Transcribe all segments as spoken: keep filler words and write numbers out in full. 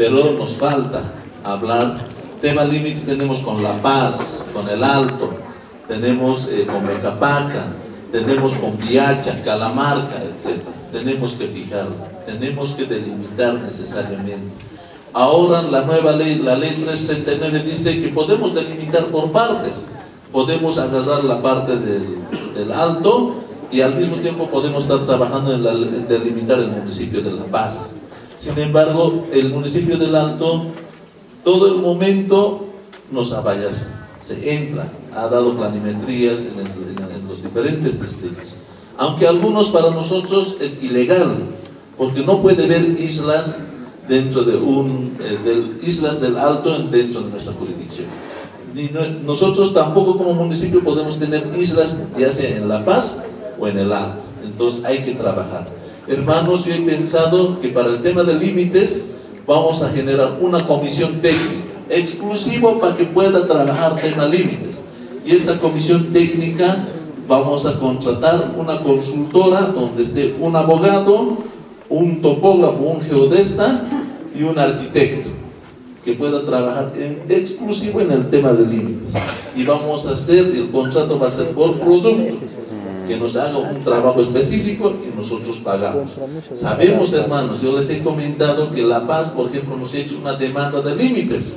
pero nos falta hablar. Tema límites tenemos con La Paz, con El Alto, tenemos eh, con Mecapaca, tenemos con Piacha, Calamarca, etcétera. Tenemos que fijar, tenemos que delimitar necesariamente. Ahora la nueva ley, la ley trescientos treinta y nueve, dice que podemos delimitar por partes. Podemos agarrar la parte del, del Alto y al mismo tiempo podemos estar trabajando en, la, en delimitar el municipio de La Paz. Sin embargo, el municipio del Alto, todo el momento nos avallas, se entra, ha dado planimetrías en, el, en, en los diferentes distritos. Aunque algunos para nosotros es ilegal, porque no puede haber islas dentro de un, eh, del, islas del Alto dentro de nuestra jurisdicción. Ni no, nosotros tampoco como municipio podemos tener islas, ya sea en La Paz o en el Alto. Entonces hay que trabajar. Hermanos, yo he pensado que para el tema de límites vamos a generar una comisión técnica exclusiva para que pueda trabajar tema límites. Y esta comisión técnica vamos a contratar una consultora donde esté un abogado, un topógrafo, un geodesta y un arquitecto que pueda trabajar en exclusivo en el tema de límites. Y vamos a hacer, el contrato va a ser por producto, que nos haga un trabajo específico y nosotros pagamos. Sabemos, hermanos, yo les he comentado que La Paz, por ejemplo, nos ha hecho una demanda de límites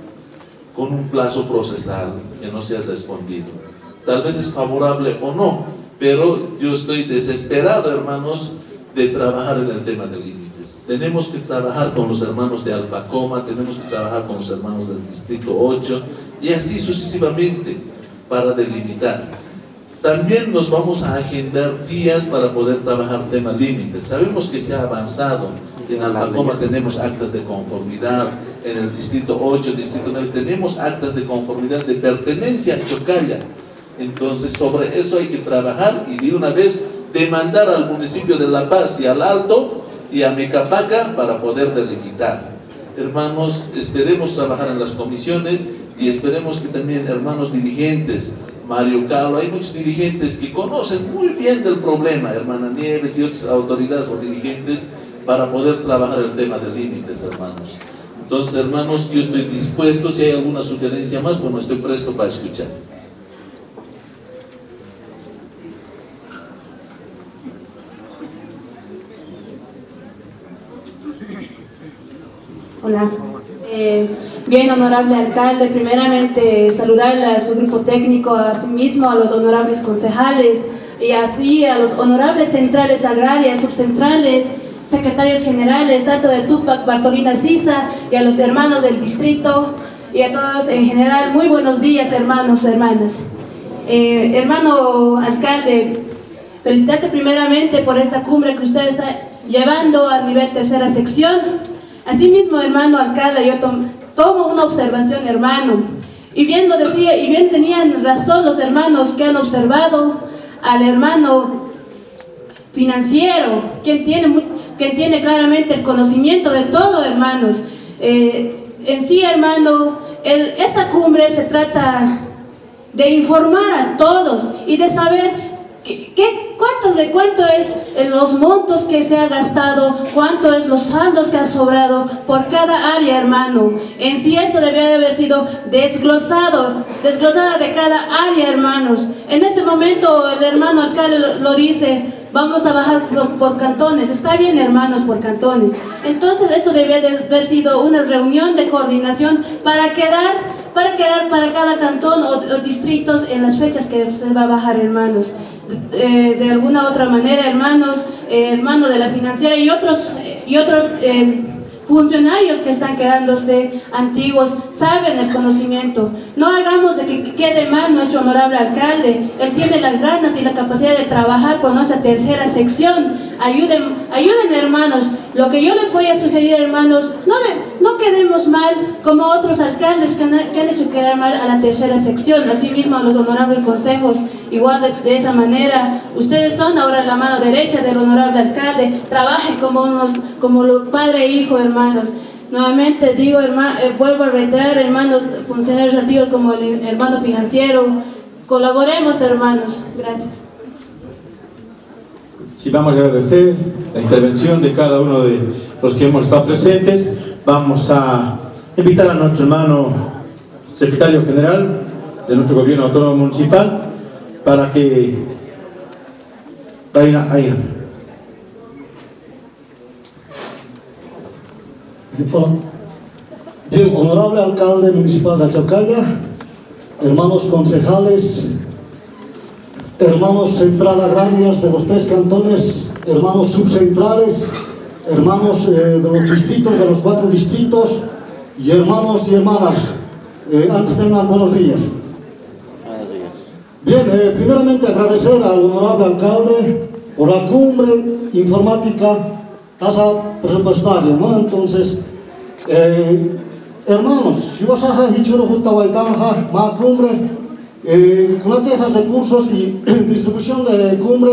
con un plazo procesal que no se ha respondido. Tal vez es favorable o no, pero yo estoy desesperado, hermanos, de trabajar en el tema de límites. Tenemos que trabajar con los hermanos de Alpacoma, tenemos que trabajar con los hermanos del Distrito ocho y así sucesivamente para delimitar. También nos vamos a agendar días para poder trabajar tema límites. Sabemos que se ha avanzado. En Alpacoma tenemos actas de conformidad, en el Distrito ocho, Distrito nueve, tenemos actas de conformidad de pertenencia a Chocalla. Entonces, sobre eso hay que trabajar y de una vez demandar al municipio de La Paz y al Alto y a Mecapaca para poder delimitar. Hermanos, esperemos trabajar en las comisiones y esperemos que también hermanos dirigentes, Mario Calo, hay muchos dirigentes que conocen muy bien del problema, hermana Nieves y otras autoridades o dirigentes, para poder trabajar el tema de límites, hermanos. Entonces, hermanos, yo estoy dispuesto, si hay alguna sugerencia más, bueno, estoy presto para escuchar. Hola. Eh, bien, honorable alcalde, primeramente saludarle a su grupo técnico, a sí mismo, a los honorables concejales y así a los honorables centrales agrarias, subcentrales, secretarios generales, tanto de Tupac, Bartolina Sisa y a los hermanos del distrito y a todos en general. Muy buenos días, hermanos, hermanas. Eh, hermano alcalde, felicitarte primeramente por esta cumbre que usted está llevando a nivel tercera sección. Asimismo, hermano alcalde, yo tomo, tomo una observación, hermano, y bien lo decía, y bien tenían razón los hermanos que han observado al hermano financiero, quien tiene, quien tiene claramente el conocimiento de todo, hermanos. Eh, en sí, hermano, el, esta cumbre se trata de informar a todos y de saber ¿Qué, qué, cuánto, de cuánto es los montos que se ha gastado, cuánto es los saldos que ha sobrado por cada área, hermano? En sí esto debía de haber sido desglosado, desglosada de cada área, hermanos. En este momento el hermano alcalde lo, lo dice, vamos a bajar por, por cantones. Está bien, hermanos, por cantones. Entonces esto debía de haber sido una reunión de coordinación para quedar, para quedar para cada cantón o, o distritos en las fechas que se va a bajar, hermanos. Eh, de alguna otra manera, hermanos, eh, hermanos de la financiera y otros, eh, y otros eh, funcionarios que están quedándose antiguos, saben el conocimiento. No hagamos de que quede mal nuestro honorable alcalde. Él tiene las ganas y la capacidad de trabajar por nuestra tercera sección. Ayuden, ayuden, hermanos. Lo que yo les voy a sugerir, hermanos, no, de, no quedemos mal como otros alcaldes que han, que han hecho quedar mal a la tercera sección. Asimismo, a los honorables consejos, igual de, de esa manera. Ustedes son ahora la mano derecha del honorable alcalde. Trabajen como unos, como lo padre e hijo, hermanos. Nuevamente digo, hermano, eh, vuelvo a reiterar, hermanos funcionarios antiguos como el hermano financiero. Colaboremos, hermanos. Gracias. Sí, vamos a agradecer la intervención de cada uno de los que hemos estado presentes. vamos a invitar a nuestro hermano secretario general de nuestro gobierno autónomo municipal para que vaya ahí. Bien, honorable alcalde municipal de Achaucaya, hermanos concejales, hermanos central agrarios de los tres cantones, hermanos subcentrales, hermanos eh, de los distritos, de los cuatro distritos, y hermanos y hermanas, eh, antes tengan buenos días. Bien, eh, primeramente agradecer al honorable alcalde por la cumbre informática tasa presupuestaria, ¿no? Entonces, eh, hermanos, si vas a Hichuro Jutahuaytanja, más cumbre, eh, con las tejas de cursos y distribución de cumbre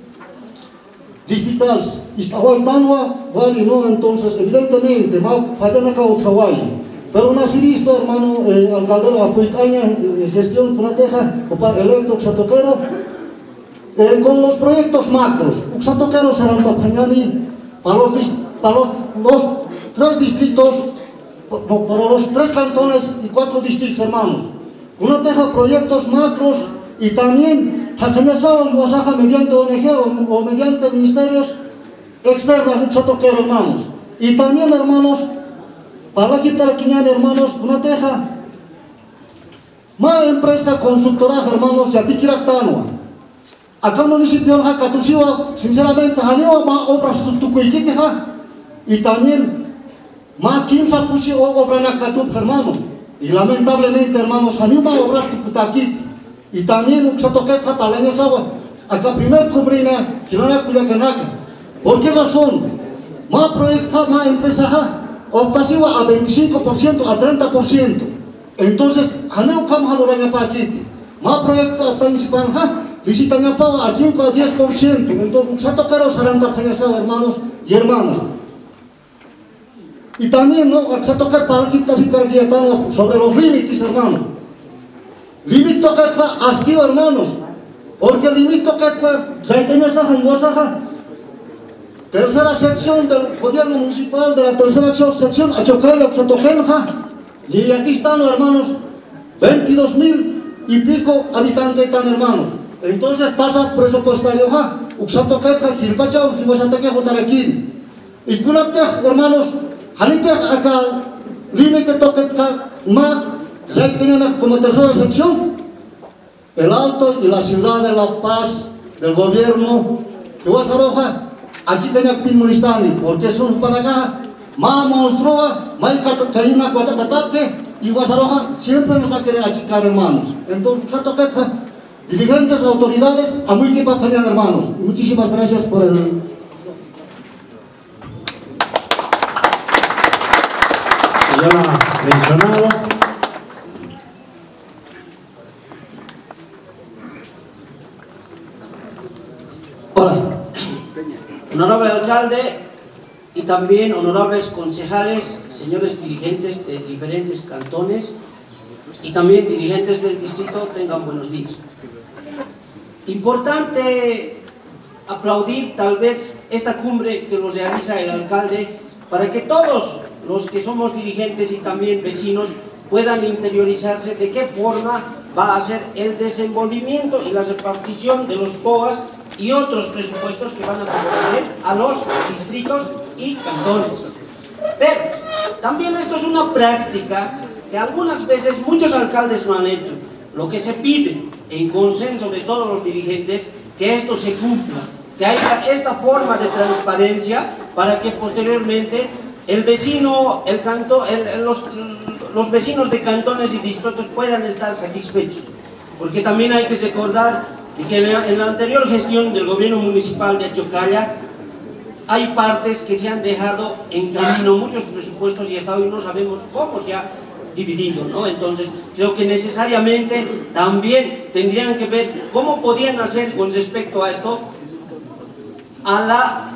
distritales, Iztahuaytanua, vale, ¿no? Entonces, evidentemente, más fallan acá otra guay. Pero una siristo, hermano, eh, alcaldero, apoytaña, eh, gestión con la teja, copa electo, uxatoquero, eh, con los proyectos macros, uxatoquero serán tapañani, para los, para los, los tres distritos, para los tres cantones y cuatro distritos, hermanos. Una teja proyectos macros y también Jacañasao y Guasaja mediante O N G o, o mediante ministerios externos, uxatoquero, hermanos. Y también, hermanos, para la Quintaraquiñán, hermanos, una teja, más empresa consultora, hermanos, y Atiquiractanua. Acá en el municipio de Jacatusiwa, sinceramente, Janeo, más obras tucuiquiteja, y también, más quince pusi obras en Acatup, hermanos. Y lamentablemente, hermanos, Janeo, más obras tucutaquit. Y también, Uxatoqueja, para la Ñasagua, acá primer cubrina, Quilana Cuyaquenaca. ¿Por qué razón? Más proyecta, más empresa, optasiva a veinticinco por ciento, a treinta por ciento. Entonces, Janeo Kam Haluraña Paquiti, más proyecto optasiva, licitaña a cinco a diez por ciento. Entonces, Uxatoquero Saranda Pañasao, hermanos y hermanas. Y también, ¿no? Uxatoquero para la Quinta Sicarguiatano sobre los límites, hermanos. Limito que asquio, hermanos, porque limito que Zaiteña Saja y Guasaja. Tercera sección del gobierno municipal de la tercera sección, Achaucaya, Uxatoquenja, y aquí están, hermanos, veintidós mil y pico habitantes están, hermanos. Entonces, tasa presupuestaria, Uxatoquenja, Gilpachao, Gihuasateque, Jotaraquín. Y Culate, hermanos, Jalite acá, límite toqueca, ma, Zaitpeñana como tercera sección, el Alto y la ciudad de La Paz, del gobierno, Gihuasaroja, así que ya pinmulistani, porque son para acá, más monstruosa, más que una cuatatatape, y Guasaroja siempre nos va a querer achicar, hermanos. Entonces, Uxatoqueja, dirigentes, autoridades, a muy que papañan, hermanos. Muchísimas gracias por el. Ya mencionado. Hola. Honorable alcalde y también honorables concejales, señores dirigentes de diferentes cantones y también dirigentes del distrito, tengan buenos días. Importante aplaudir tal vez esta cumbre que lo realiza el alcalde para que todos los que somos dirigentes y también vecinos puedan interiorizarse de qué forma va a ser el desenvolvimiento y la repartición de los P O As y otros presupuestos que van a favorecer a los distritos y cantones. Pero también esto es una práctica que algunas veces muchos alcaldes no han hecho. Lo que se pide en consenso de todos los dirigentes, que esto se cumpla, que haya esta forma de transparencia para que posteriormente el vecino, el canto, el, los, los vecinos de cantones y distritos puedan estar satisfechos. Porque también hay que recordar y que en la anterior gestión del gobierno municipal de Achaucaya hay partes que se han dejado en camino, muchos presupuestos, y hasta hoy no sabemos cómo se ha dividido, ¿no? Entonces, creo que necesariamente también tendrían que ver cómo podían hacer con respecto a esto, a la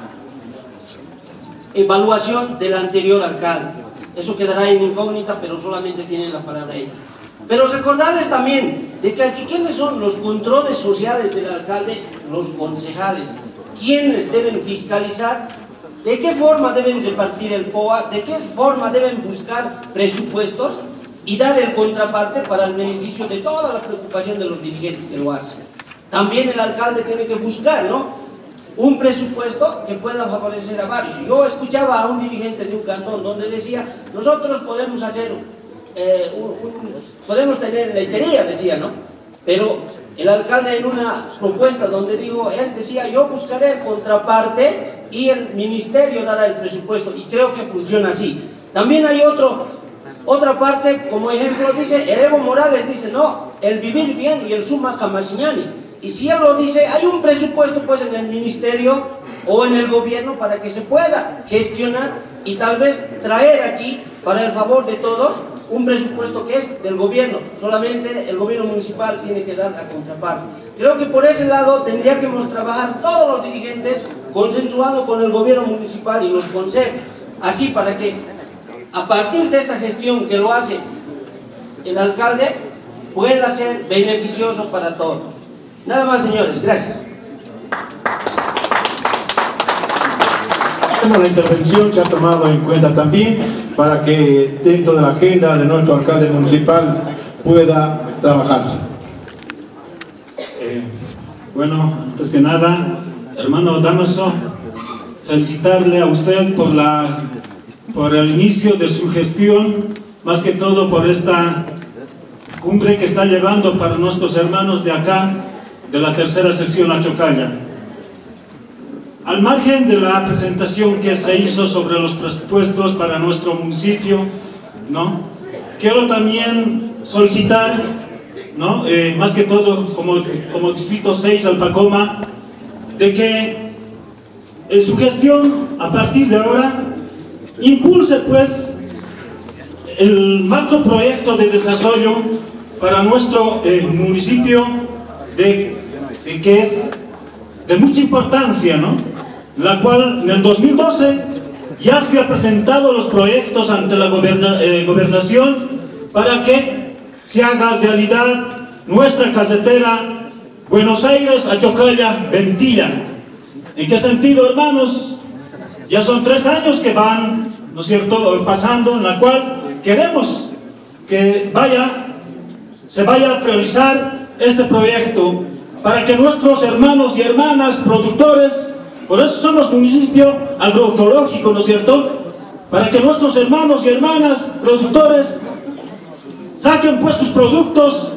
evaluación del anterior alcalde. Eso quedará en incógnita, pero solamente tienen la palabra ellos. Pero recordarles también de que aquí, ¿quiénes son los controles sociales del alcalde? Los concejales. ¿Quiénes deben fiscalizar de qué forma deben repartir el P O A, de qué forma deben buscar presupuestos y dar el contraparte para el beneficio de toda la preocupación de los dirigentes que lo hacen. También el alcalde tiene que buscar, ¿no?, un presupuesto que pueda favorecer a varios. Yo escuchaba a un dirigente de un cantón donde decía, nosotros podemos hacer, eh, un, un, podemos tener lechería, decía, ¿no? Pero el alcalde en una propuesta donde dijo, él decía, yo buscaré el contraparte y el ministerio dará el presupuesto, y creo que funciona así. También hay otro, otra parte, como ejemplo, dice, el Evo Morales dice, no, el vivir bien y el suma camasiñani. Y si él lo dice, hay un presupuesto pues en el ministerio o en el gobierno para que se pueda gestionar y tal vez traer aquí, para el favor de todos, un presupuesto que es del gobierno. Solamente el gobierno municipal tiene que dar la contraparte. Creo que por ese lado tendríamos que trabajar todos los dirigentes consensuado con el gobierno municipal y los consejos, así para que a partir de esta gestión que lo hace el alcalde pueda ser beneficioso para todos. Nada más, señores, gracias. La intervención se ha tomado en cuenta también para que dentro de la agenda de nuestro alcalde municipal pueda trabajarse. Eh, bueno, antes que nada, hermano Damaso, felicitarle a usted por, la, por el inicio de su gestión, más que todo por esta cumbre que está llevando para nuestros hermanos de acá, de la tercera sección Achocalla. Al margen de la presentación que se hizo sobre los presupuestos para nuestro municipio, ¿no?, quiero también solicitar, ¿no?, eh, más que todo como, como Distrito seis Alpacoma, de que en su gestión, a partir de ahora, impulse pues el macroproyecto de desarrollo para nuestro eh, municipio, de Eh, que es de mucha importancia, ¿no?, la cual en el dos mil doce ya se han presentado los proyectos ante la goberna, eh, gobernación para que se haga realidad nuestra carretera Buenos Aires a Chocalla Ventilla. ¿En qué sentido, hermanos? Ya son tres años que van, ¿no es cierto?, pasando, en la cual queremos que vaya, se vaya a priorizar este proyecto para que nuestros hermanos y hermanas productores, por eso somos municipio agroecológico, ¿no es cierto?, para que nuestros hermanos y hermanas productores saquen pues sus productos,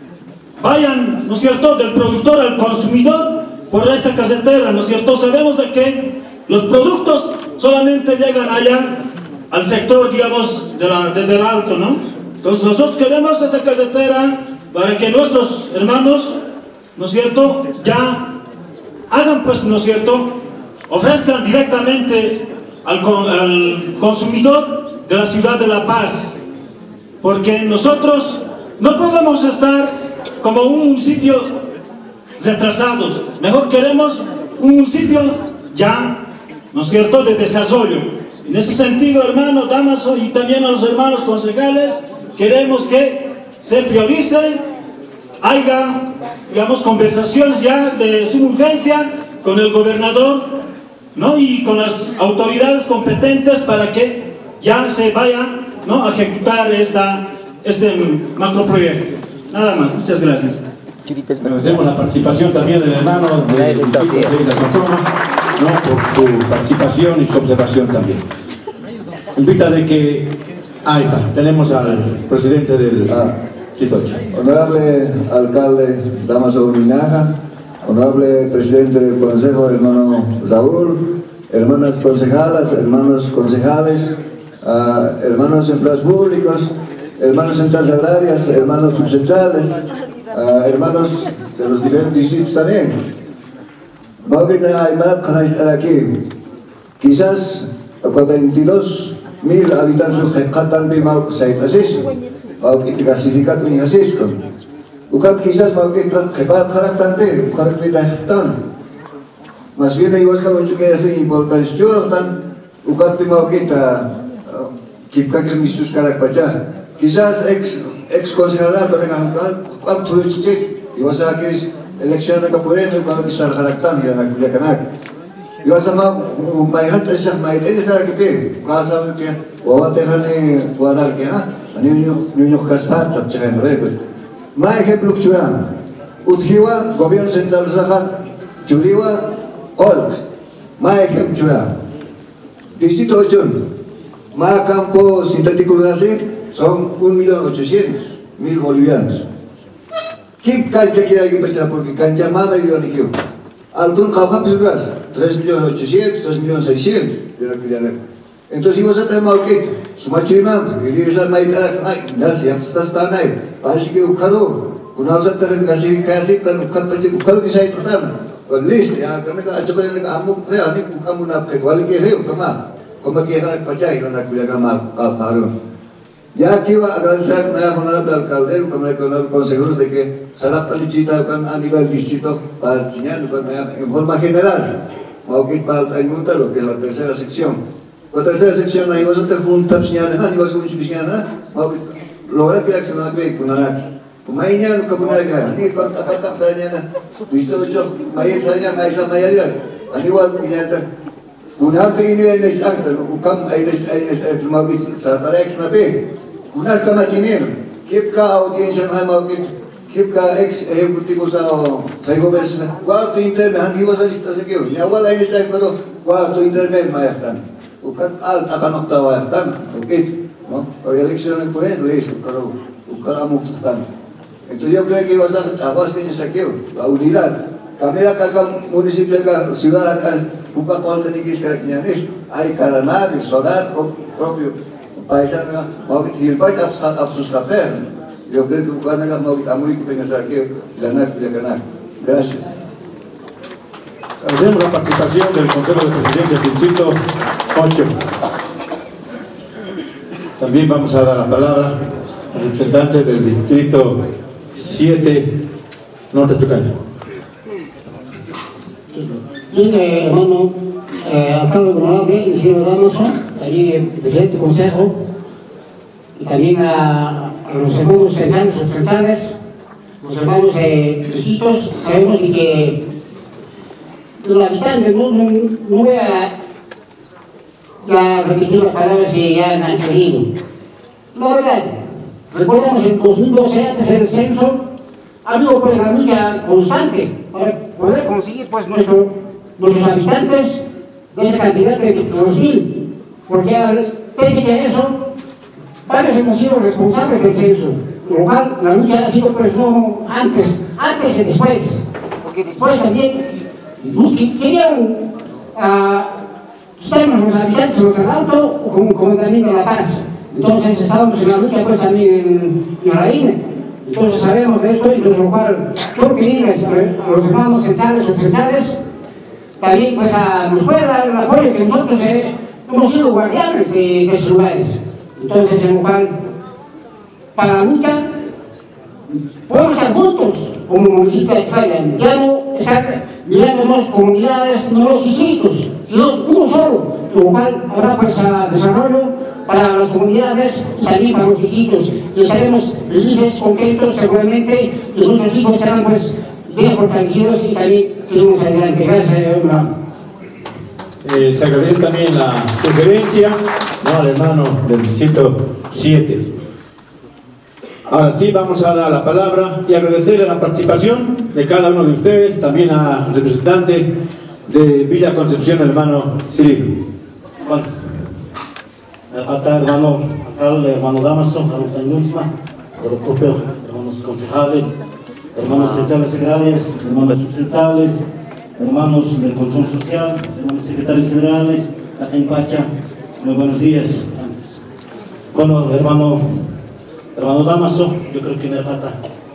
vayan, ¿no es cierto?, del productor al consumidor por esta carretera, ¿no es cierto? Sabemos de que los productos solamente llegan allá al sector, digamos, de la, desde el alto, ¿no? Entonces nosotros queremos esa carretera para que nuestros hermanos, ¿no es cierto?, ya hagan pues, ¿no es cierto?, ofrezcan directamente al, al consumidor de la ciudad de La Paz, porque nosotros no podemos estar como un municipio retrasados, mejor queremos un municipio ya, ¿no es cierto?, de desarrollo. En ese sentido, hermano Damaso, y también a los hermanos concejales, queremos que se priorice, haya, digamos, conversaciones ya de suma urgencia con el gobernador, ¿no?, y con las autoridades competentes para que ya se vaya, ¿no?, a ejecutar esta, este macroproyecto. Nada más, muchas gracias. Agradecemos la participación también del hermano de Alpacoma, ¿no?, por su participación y su observación también. En vista de que, ahí está, tenemos al presidente del ah. Citocho. Honorable alcalde Damaso Uminaja, honorable presidente del consejo, hermano Saúl, hermanas concejalas, hermanos concejales, uh, hermanos empleados públicos, hermanos centrales agrarias, hermanos subcentrales, uh, hermanos de los diferentes distritos también. Aquí, quizás con veintidós mil habitantes de Jatan Bimau Saitasis. Mau kita clasificat unya Cisco. Ukat quizás mau kita kebat karaktan be, karak beda tan. Mas bien ahí vas kamu juga yang importante tan ukat be mau kita kita kermisus karak baca. Quizás ex ex konsejalar pada kan kan tuh cicit. Iwasa kis election na kapuren ng mga kisal karaktan hila nagpilya kanak. Yo sama maihas tasah maite ni sar kipe. Kasa ke wawa tehane wadar ke ha. Ani nyu nyu kaspat sab chahan rebe. Mai ke plukchuan. Uthiwa gobierno central saha churiwa ol. Mai ke chura. Distrito ocho. Ma campo sintético nasi son un millón ochocientos mil bolivianos. ¿Qué cancha quiere alguien para porque cancha más me dio ni yo. Altún cauca pues tres millones ochocientos, tres millones seiscientos. Entonces vos te mal que su macho imam, y dice al maíz ay, nasi, ya estás para ahí. Parece que ukado, kuna usah terkasih kasih tan ukat pasti ukal kisah itu tan. Listo, ya karena coba yang amuk, ya ni ukamu nak kecuali que heu kama, como que era pacai la nakulia kama kaparon. Ya quiero agradecer a honorable alcalde, como le consejeros de que salak talicita a nivel distrito para enseñar en forma general. Mauquit para el monta lo que es la tercera sección. La tercera sección ahí vas a tener un tapsiana, ahí vas a un chusiana, mauquit logra que accionar que con anax. Como ahí ya no capuna ya, ni con tapatak sañana, visto ocho, ahí saña, ahí sa mayaria, ahí igual que ya está. Kuna que ini en este acto, ukam ahí en este mauquit sa tarex na pe. Kunas ka machinir, kip ka audiencia na mauquit, kip ka ex ejecutivo sa Faigo Bes, cuarto intermedio, hangi was asita sa kiyo. Ni awal ay nista ko cuarto intermedio mayaktan. Ukat alta kanok tawayaktan, ukit, no? Kaya eleksyon ng punen, leis, ukaro, ukaramuk taktan. Entonces yo creo que iba a ser aguas que sa kiyo, la unidad. Kami la kakam munisipyo ka ciudad as buka kol kanigis ka kinyanis, ay karanabi, solar, propio. Paisan nga, mauquit hilbay, absus kaper. Yo creo que bukan nga mauquit amoy que pengasar que ganar, ya ganar. Gracias. Agradecemos la participación del Consejo de Presidentes del Distrito ocho. También vamos a dar la palabra al representante del Distrito siete, Norte Tucana. Bien, eh, hermano, eh, alcalde honorable, ingeniero Damaso, también presidente del Consejo, y también a, a los hermanos centrales o centrales, los hermanos eh, distritos. Sabemos de que los habitantes, no, no, no voy a ya repetir las palabras que ya han salido. La verdad, recordemos en dos mil doce, antes del censo, ha habido pues la lucha constante para poder conseguir pues nuestro, nuestros habitantes de esa cantidad de dos mil. Porque pese que a eso, varios hemos sido responsables del censo, lo cual la lucha ha sido pues no antes, antes y después, porque después también nos querían uh, quitarnos los habitantes los del Alto, como, como también de La Paz. Entonces estábamos en la lucha pues también en, en la I N E. Entonces sabemos de esto, y entonces lo cual quiero pedirles a los hermanos centrales o centrales, también pues a, nos puede dar el apoyo que nosotros eh, hemos sido guardianes de, de esos lugares. Entonces, en lo cual, para la lucha, podemos estar juntos como municipio de España, ya no estar mirándonos comunidades, no los distritos, sino uno solo, lo cual habrá pues desarrollo para las comunidades y también para los distritos. Y estaremos felices, contentos, seguramente, y nuestros hijos estarán pues bien fortalecidos y también seguimos adelante. Gracias, hermano. Eh, se agradece también la sugerencia, ¿no?, al hermano del Distrito siete. Ahora sí, vamos a dar la palabra y agradecerle la participación de cada uno de ustedes, también al representante de Villa Concepción, el hermano Cirilo. Bueno, hermano alcalde, hermano Damaso, de los propios hermanos concejales, hermanos centrales agrarias, hermanos subcentrales, hermanos del control social, hermanos secretarios generales, la Empacha, muy buenos días. Bueno, hermano, hermano Damaso, yo creo que en el pata,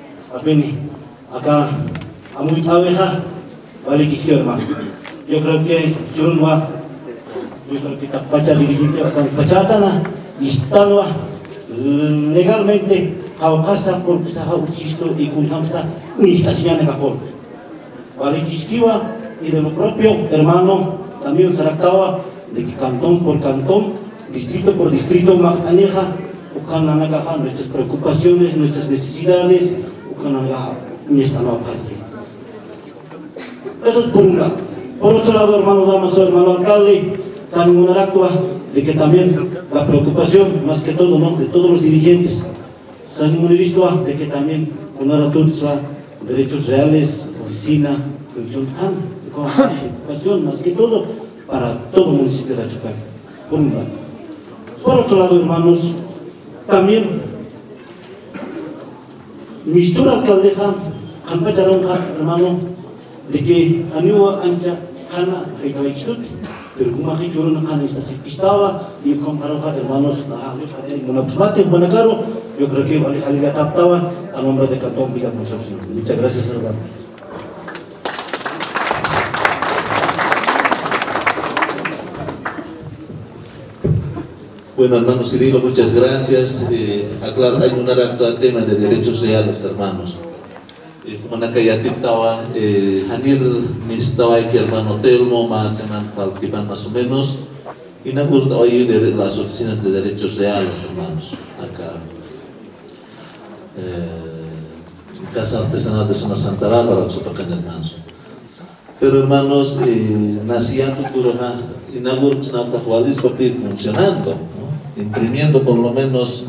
acá, a muy abeja, vale que hermano. Yo creo que Churunwa, yo creo que Tapacha dirigente acá, Pachatana, y Stanwa, legalmente, Haukasa, porque se ha utilizado y con Hamsa, unificación de Capol. Vale que y de lo propio, hermano, también se trataba de que cantón por cantón, distrito por distrito, Magdaneja, Ucananagaja, nuestras preocupaciones, nuestras necesidades, Ucananagaja, en esta nueva parte. Eso es por un lado. Por otro lado, hermano Damaso, hermano alcalde, saben una actua de que también la preocupación, más que todo, ¿no?, de todos los dirigentes, saben una actua de que también una tutsa, derechos reales, oficina, función, con preocupación, más que todo, para todo el municipio de Achocay, por un lado. Por otro lado, hermanos, también, mistura alcaldeja, campacharonja, hermano, de que aniwa ancha Hana, pero como ha dicho una Hana esta se pistaba y comparoja hermanos una pusmate, buena caro, yo creo que vale le adaptaba a nombre de Cantón Villa Concepción. Muchas gracias, hermanos. Bueno, hermano Cirilo, muchas gracias. Eh, aclarar, hay un actual tema de derechos reales, hermanos. Como na kaya tintawa, hanil mistawa que hermano Telmo, más en Falquipan más o menos, y na gusta hoy de las oficinas de derechos reales, hermanos, acá. En Casa Artesanal de Zona Santa Bárbara, sopacan hermanos. Pero hermanos, eh, nacían Tucuroja, y na gusta Nacajualis papi funcionando, ¿no?, imprimiendo por lo menos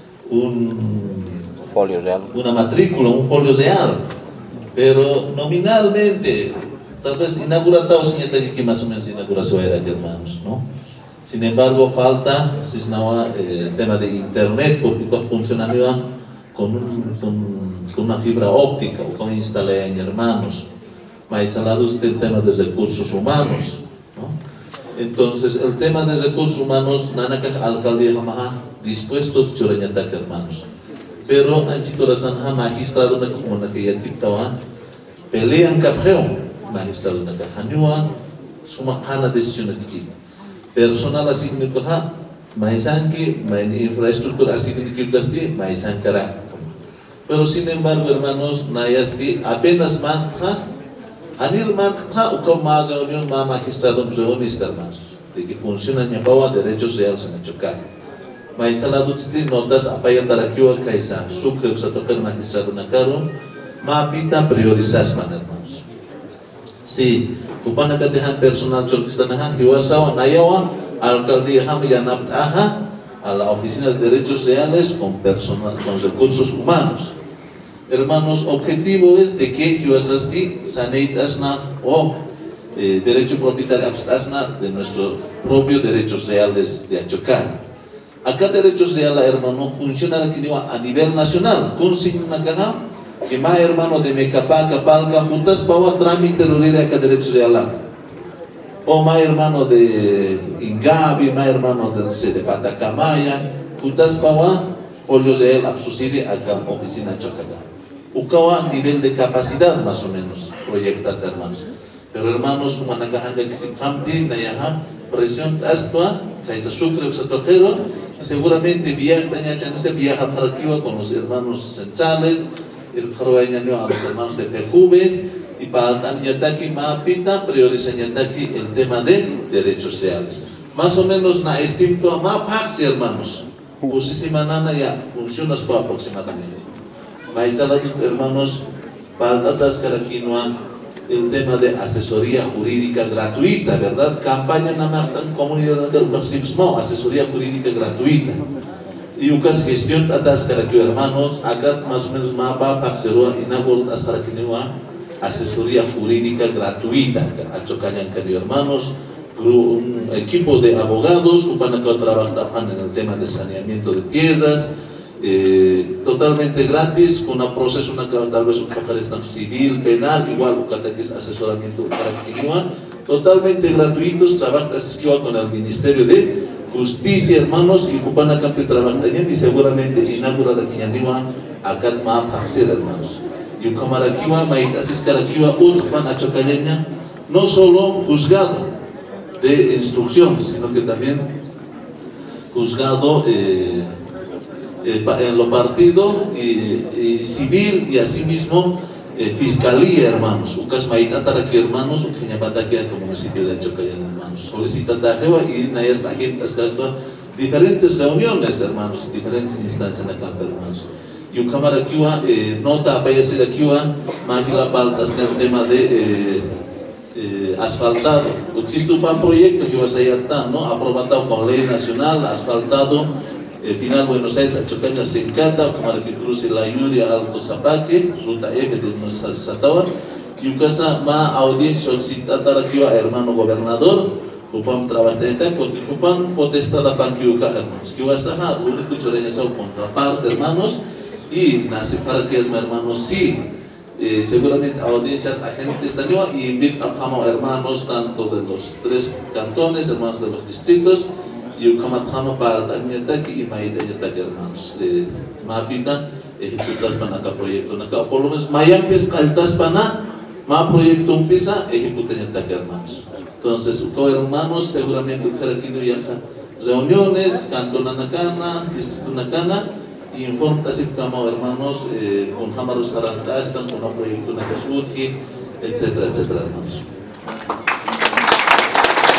un folio real, una matrícula, un folio real, pero nominalmente, tal vez inaugurado, señor que más o menos inauguración era, hermanos, ¿no? Sin embargo, falta, si es eh, el tema de internet, porque funcionaría con, un, con, con una fibra óptica o con instalada en hermanos, más al lado está el tema de recursos humanos, ¿no? Entonces, el tema de recursos humanos, Nanaka alcaldía Jamaha, dispuesto a hermanos. Pero anchi corazón ha magistrado na como na kaya tiktawa pelean kapgeo magistrado na kahanyua sumakana decisión tiki personal así ni koha maisanki main infraestructura así ni kiblasti maisankara. Pero sin embargo, hermanos, nayasti apenas manja anil manja uko más reunión ma magistrado reuniones, hermanos, de que funcionan ya bawa derechos reales en Achocay. Mas salado de notas apaya tarakiwa kaisa sucre sa tocar magistrado na karon mapita priorizas man, hermanos. Si upana kadehan personal chorkistanaha hiwasawa nayawa alcaldía ham yanaptaha a la oficina de derechos reales con personal con recursos humanos. Hermanos, objetivo es de que hiwasasti saneitasna o eh, derecho propietario abstasna de nuestro propio derechos reales de Achocay. Acá derechos reales, hermano, funcionan aquí a nivel nacional. Consigna acá que más hermano de Mecapaca, Palca, juntas para trámite de acá derechos reales. O más hermano de Ingabi, más hermano de, de Patacamaya, juntas para folios de él absuside acá oficina Chocaga. Ucawa nivel de capacidad más o menos proyectada, hermanos. Pero hermanos, como acá que se campi, nayaha presión astua, kaisa sucre o satotero. Seguramente viaja, se viaja para aquí con los hermanos centrales, el a los hermanos de Fejube, y para Tanyataki Mapita priorizan Yataki el tema de derechos reales. Más o menos na estimto a Mapaxi, hermanos. Pusísima nana ya funciona aproximadamente. Maizalados, hermanos, para Tatascaraquinoa, el tema de asesoría jurídica gratuita, ¿verdad? Campaña Namatan Comunidad del Marxismo, asesoría jurídica gratuita. Y ucas gestión atas caraquio, hermanos, acá más o menos mapa parcerua inauguró atas caraquio asesoría jurídica gratuita. Achocayan caraquio, hermanos, un equipo de abogados que van a trabajar en el tema de saneamiento de tierras. Eh, totalmente gratis, con un proceso, una, tal vez un pajarestán civil, penal, igual que es asesoramiento para Quinua, totalmente gratuitos, trabajas con el Ministerio de Justicia, hermanos, y Cupana Campi trabaja y seguramente inaugura la Quinua acá ma paxer, hermanos. Y un camaraquiwa, maitasis caraquiwa, urban achocaleña, no solo juzgado de instrucción, sino que también juzgado eh, Eh, en lo partido y, y civil y asimismo eh, fiscalía, hermanos. Ucas maitata aquí, hermanos, ukiñapata aquí como municipio de Achocayán, hermanos. Solicita tajewa y nayas tajentas diferentes reuniones, hermanos, diferentes instancias en la campo, hermanos. Y un cámara aquí, eh, nota aparece aquí, máquina paltas el tema de eh, eh, asfaltado. Existe un proyecto que vas a estar, ¿no? Aprobado con ley nacional, asfaltado, eh, final Buenos Aires, Achocaña, Sencata, como que cruce la Yuria, Alto Zapaque, ruta eje de nuestra Satawa, y un casa más audiencia solicitada aquí a hermano gobernador, Kupam trabajar porque Kupam potestad a panquiuca hermanos, que vas a dejar, único choreña son contraparte hermanos, y nace para que es mi hermano, sí. Eh, seguramente audiencia la gente está nueva y invita a hermanos tanto de los tres cantones, hermanos de los distritos y ukamatjama para también aquí y maíta y hermanos de mapita ejecutas para acá proyecto acá por lo menos mayambes caltas para ma proyecto empieza ejecutan y hermanos. Entonces uko hermanos seguramente ustedes aquí no ya reuniones canton nakana distrito nakana y informa así como hermanos eh, con Hamaru Saranta están con un proyecto en Acasuti, etcétera, etcétera, hermanos.